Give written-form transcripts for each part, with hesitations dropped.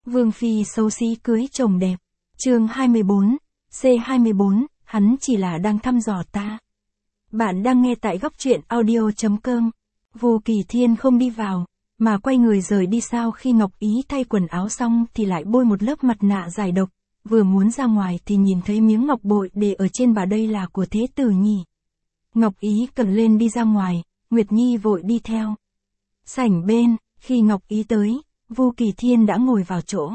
Vương phi xấu xí cưới chồng đẹp. Chương 24, C24, hắn chỉ là đang thăm dò ta. Bạn đang nghe tại góc truyện audio.com. Vô Kỳ Thiên không đi vào, mà quay người rời đi. Sau khi Ngọc Ý thay quần áo xong thì lại bôi một lớp mặt nạ giải độc, vừa muốn ra ngoài thì nhìn thấy miếng ngọc bội để ở trên bà, đây là của Thế Tử nhỉ. Ngọc Ý cầm lên đi ra ngoài, Nguyệt Nhi vội đi theo. Sảnh bên, khi Ngọc Ý tới, Vô Kỳ Thiên đã ngồi vào chỗ.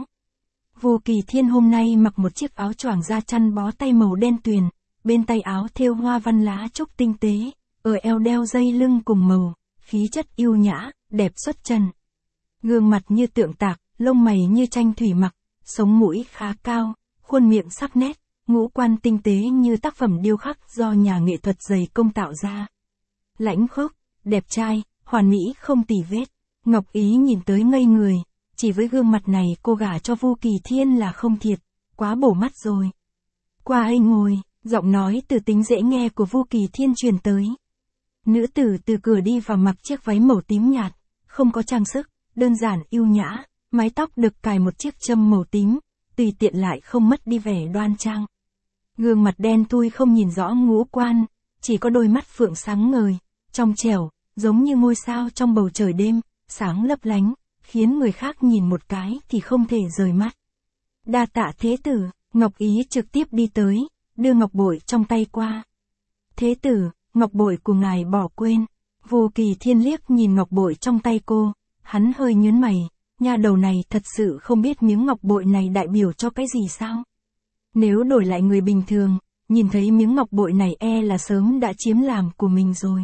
Vô Kỳ Thiên hôm nay mặc một chiếc áo choàng da chăn bó tay màu đen tuyền, bên tay áo thêu hoa văn lá trúc tinh tế, ở eo đeo dây lưng cùng màu, khí chất yêu nhã, đẹp xuất trần. Gương mặt như tượng tạc, lông mày như tranh thủy mặc, sống mũi khá cao, khuôn miệng sắc nét, ngũ quan tinh tế như tác phẩm điêu khắc do nhà nghệ thuật dày công tạo ra. Lãnh khốc, đẹp trai, hoàn mỹ không tì vết. Ngọc Ý nhìn tới ngây người, chỉ với gương mặt này cô gả cho Vô Kỳ Thiên là không thiệt, quá bổ mắt rồi. Qua ấy ngồi, giọng nói từ tính dễ nghe của Vô Kỳ Thiên truyền tới. Nữ tử từ cửa đi vào mặc chiếc váy màu tím nhạt, không có trang sức, đơn giản yêu nhã, mái tóc được cài một chiếc châm màu tím, tùy tiện lại không mất đi vẻ đoan trang. Gương mặt đen thui không nhìn rõ ngũ quan, chỉ có đôi mắt phượng sáng ngời, trong trẻo, giống như ngôi sao trong bầu trời đêm, sáng lấp lánh, khiến người khác nhìn một cái thì không thể rời mắt. Đa tạ Thế Tử. Ngọc Ý trực tiếp đi tới, đưa ngọc bội trong tay qua. Thế Tử, ngọc bội của ngài bỏ quên. Vô Kỳ Thiên liếc nhìn ngọc bội trong tay cô, hắn hơi nhướng mày, nha đầu này thật sự không biết miếng ngọc bội này đại biểu cho cái gì sao? Nếu đổi lại người bình thường, nhìn thấy miếng ngọc bội này là sớm đã chiếm làm của mình rồi.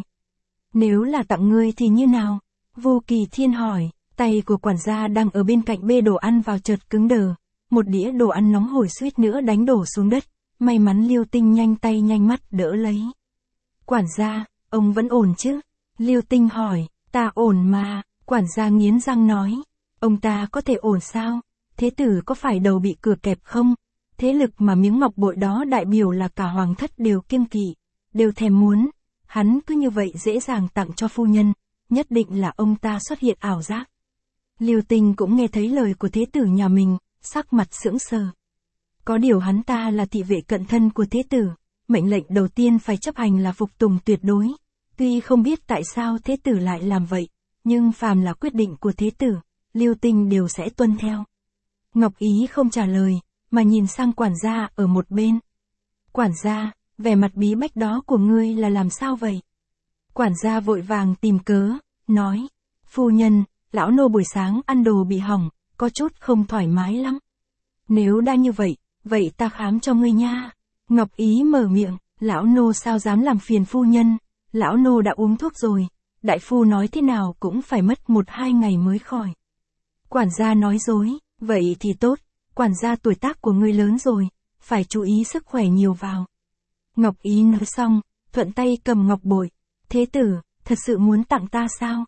Nếu là tặng ngươi thì như nào? Vô Kỳ Thiên hỏi, tay của quản gia đang ở bên cạnh bê đồ ăn vào chợt cứng đờ, một đĩa đồ ăn nóng hổi suýt nữa đánh đổ xuống đất, may mắn Liêu Tinh nhanh tay nhanh mắt đỡ lấy. Quản gia, ông vẫn ổn chứ? Liêu Tinh hỏi, ta ổn mà, quản gia nghiến răng nói, ông ta có thể ổn sao? Thế tử có phải đầu bị cửa kẹp không? Thế lực mà miếng ngọc bội đó đại biểu là cả hoàng thất đều kiêng kỵ, đều thèm muốn, hắn cứ như vậy dễ dàng tặng cho phu nhân, nhất định là ông ta xuất hiện ảo giác. Liêu Tinh cũng nghe thấy lời của thế tử nhà mình, sắc mặt sững sờ. Có điều hắn ta là thị vệ cận thân của thế tử, mệnh lệnh đầu tiên phải chấp hành là phục tùng tuyệt đối. Tuy không biết tại sao thế tử lại làm vậy, nhưng phàm là quyết định của thế tử, Liêu Tinh đều sẽ tuân theo. Ngọc Ý không trả lời, mà nhìn sang quản gia ở một bên. Quản gia, vẻ mặt bí bách đó của ngươi là làm sao vậy? Quản gia vội vàng tìm cớ, nói, phu nhân, lão nô buổi sáng ăn đồ bị hỏng, có chút không thoải mái lắm. Nếu đã như vậy, vậy ta khám cho ngươi nha. Ngọc Ý mở miệng, lão nô sao dám làm phiền phu nhân, lão nô đã uống thuốc rồi, đại phu nói thế nào cũng phải mất 1-2 ngày mới khỏi. Quản gia nói dối, vậy thì tốt, quản gia tuổi tác của ngươi lớn rồi, phải chú ý sức khỏe nhiều vào. Ngọc Ý nói xong, thuận tay cầm ngọc bội. Thế tử, thật sự muốn tặng ta sao?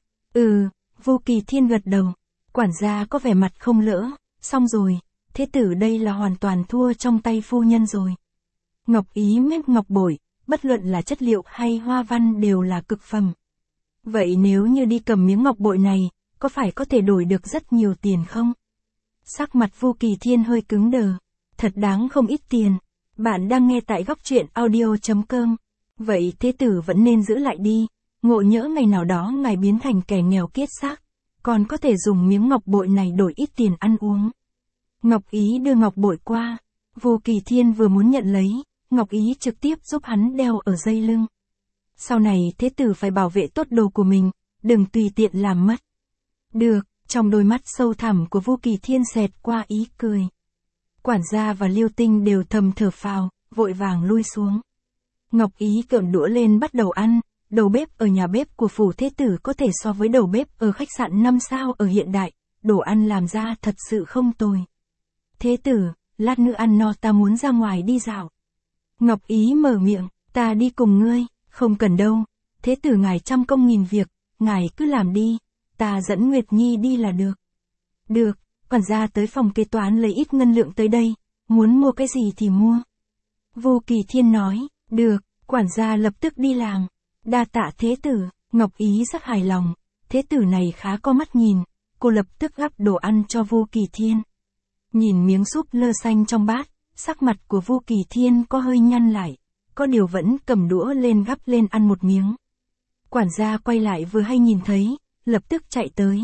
Vô Kỳ Thiên gật đầu. Quản gia có vẻ mặt không lỡ, xong rồi, thế tử đây là hoàn toàn thua trong tay phu nhân rồi. Ngọc Ý mép ngọc bội, bất luận là chất liệu hay hoa văn đều là cực phẩm. Vậy nếu như đi cầm miếng ngọc bội này, có phải có thể đổi được rất nhiều tiền không? Sắc mặt Vô Kỳ Thiên hơi cứng đờ. Thật đáng không ít tiền. Bạn đang nghe tại góc truyện audio.com. Vậy thế tử vẫn nên giữ lại đi. Ngộ nhỡ ngày nào đó ngài biến thành kẻ nghèo kiết xác, còn có thể dùng miếng ngọc bội này đổi ít tiền ăn uống. Ngọc Ý đưa ngọc bội qua. Vô Kỳ Thiên vừa muốn nhận lấy, Ngọc Ý trực tiếp giúp hắn đeo ở dây lưng. Sau này thế tử phải bảo vệ tốt đồ của mình, đừng tùy tiện làm mất. Được, trong đôi mắt sâu thẳm của Vô Kỳ Thiên xẹt qua ý cười. Quản gia và Liêu Tinh đều thầm thở phào, vội vàng lui xuống. Ngọc Ý cầm đũa lên bắt đầu ăn. Đầu bếp ở nhà bếp của phủ thế tử có thể so với đầu bếp ở khách sạn 5 sao ở hiện đại, đồ ăn làm ra thật sự không tồi. Thế tử, lát nữa ăn no ta muốn ra ngoài đi dạo. Ngọc Ý mở miệng, ta đi cùng ngươi, không cần đâu, thế tử ngài trăm công nghìn việc, ngài cứ làm đi, ta dẫn Nguyệt Nhi đi là được. Được, quản gia tới phòng kế toán lấy ít ngân lượng tới đây, muốn mua cái gì thì mua. Vô Kỳ Thiên nói, được, quản gia lập tức đi làm. Đa tạ thế tử, Ngọc Ý rất hài lòng, thế tử này khá có mắt nhìn, cô lập tức gắp đồ ăn cho Vô Kỳ Thiên. Nhìn miếng súp lơ xanh trong bát, sắc mặt của Vu Kỳ Thiên có hơi nhăn lại, có điều vẫn cầm đũa lên gắp lên ăn một miếng. Quản gia quay lại vừa hay nhìn thấy, lập tức chạy tới.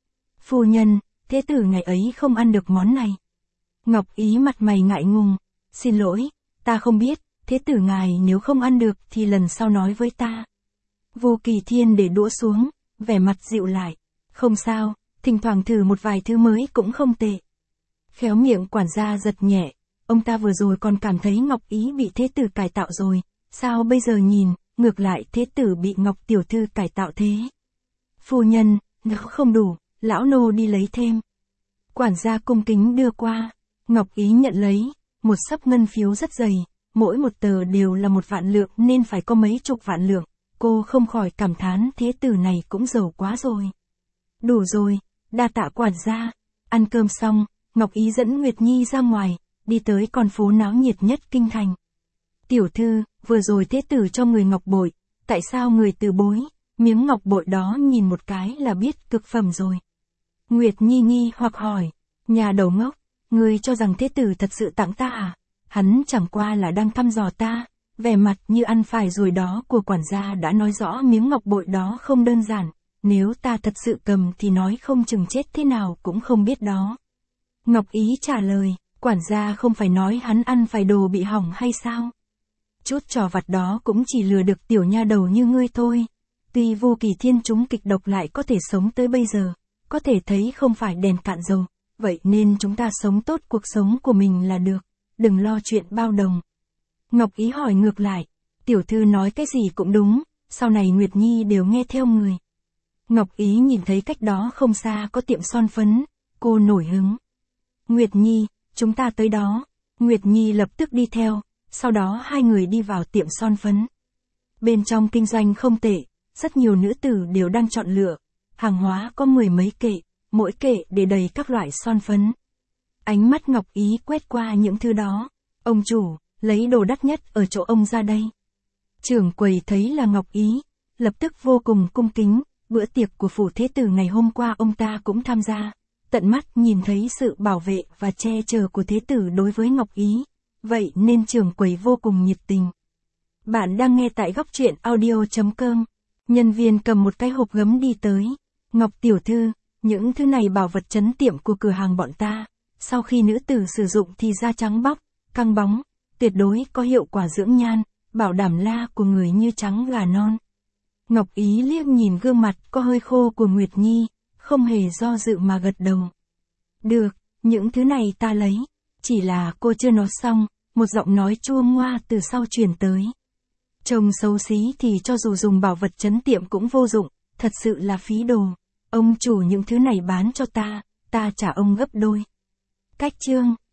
Phu nhân, thế tử ngày ấy không ăn được món này. Ngọc Ý mặt mày ngại ngùng, xin lỗi, ta không biết, thế tử ngài nếu không ăn được thì lần sau nói với ta. Vu Kỳ Thiên để đũa xuống, vẻ mặt dịu lại, không sao, thỉnh thoảng thử một vài thứ mới cũng không tệ. Khéo miệng quản gia giật nhẹ, ông ta vừa rồi còn cảm thấy Ngọc Ý bị thế tử cải tạo rồi, sao bây giờ nhìn, ngược lại thế tử bị Ngọc tiểu thư cải tạo thế. Phu nhân, nếu không đủ, lão nô đi lấy thêm. Quản gia cung kính đưa qua, Ngọc Ý nhận lấy, một xấp ngân phiếu rất dày, mỗi một tờ đều là 1 vạn lượng nên phải có mấy chục vạn lượng, cô không khỏi cảm thán thế tử này cũng giàu quá rồi. Đủ rồi, đa tạ quản gia. Ăn cơm xong, Ngọc Ý dẫn Nguyệt Nhi ra ngoài, đi tới con phố náo nhiệt nhất kinh thành. Tiểu thư, vừa rồi thế tử cho người ngọc bội, tại sao người từ bối, miếng ngọc bội đó nhìn một cái là biết cực phẩm rồi. Nguyệt Nhi nghi hoặc hỏi, nhà đầu ngốc, ngươi cho rằng thế tử thật sự tặng ta à? Hắn chẳng qua là đang thăm dò ta, vẻ mặt như ăn phải rồi đó của quản gia đã nói rõ miếng ngọc bội đó không đơn giản, nếu ta thật sự cầm thì nói không chừng chết thế nào cũng không biết đó. Ngọc Ý trả lời, quản gia không phải nói hắn ăn phải đồ bị hỏng hay sao? Chút trò vặt đó cũng chỉ lừa được tiểu nha đầu như ngươi thôi. Tuy Vu Kỳ Thiên chúng kịch độc lại có thể sống tới bây giờ, có thể thấy không phải đèn cạn dầu, vậy nên chúng ta sống tốt cuộc sống của mình là được, đừng lo chuyện bao đồng. Ngọc Ý hỏi ngược lại, tiểu thư nói cái gì cũng đúng, sau này Nguyệt Nhi đều nghe theo người. Ngọc Ý nhìn thấy cách đó không xa có tiệm son phấn, cô nổi hứng. Nguyệt Nhi, chúng ta tới đó. Nguyệt Nhi lập tức đi theo, sau đó hai người đi vào tiệm son phấn. Bên trong kinh doanh không tệ, rất nhiều nữ tử đều đang chọn lựa, hàng hóa có 10 mấy kệ, mỗi kệ để đầy các loại son phấn. Ánh mắt Ngọc Ý quét qua những thứ đó, ông chủ, lấy đồ đắt nhất ở chỗ ông ra đây. Trưởng quầy thấy là Ngọc Ý, lập tức vô cùng cung kính, bữa tiệc của phủ thế tử ngày hôm qua ông ta cũng tham gia, tận mắt nhìn thấy sự bảo vệ và che chở của thế tử đối với Ngọc Ý, vậy nên trưởng quầy vô cùng nhiệt tình. Bạn đang nghe tại góc truyện audio.com. Nhân viên cầm một cái hộp gấm đi tới. Ngọc tiểu thư, những thứ này bảo vật trấn tiệm của cửa hàng bọn ta, sau khi nữ tử sử dụng thì da trắng bóc, căng bóng, tuyệt đối có hiệu quả dưỡng nhan, bảo đảm la của người như trắng gà non. Ngọc Ý liếc nhìn gương mặt có hơi khô của Nguyệt Nhi, không hề do dự mà gật đầu. Được, những thứ này ta lấy, chỉ là cô chưa nói xong, một giọng nói chua ngoa từ sau truyền tới. Trông xấu xí thì cho dù dùng bảo vật trấn tiệm cũng vô dụng, thật sự là phí đồ. Ông chủ những thứ này bán cho ta trả ông gấp đôi. Cách chương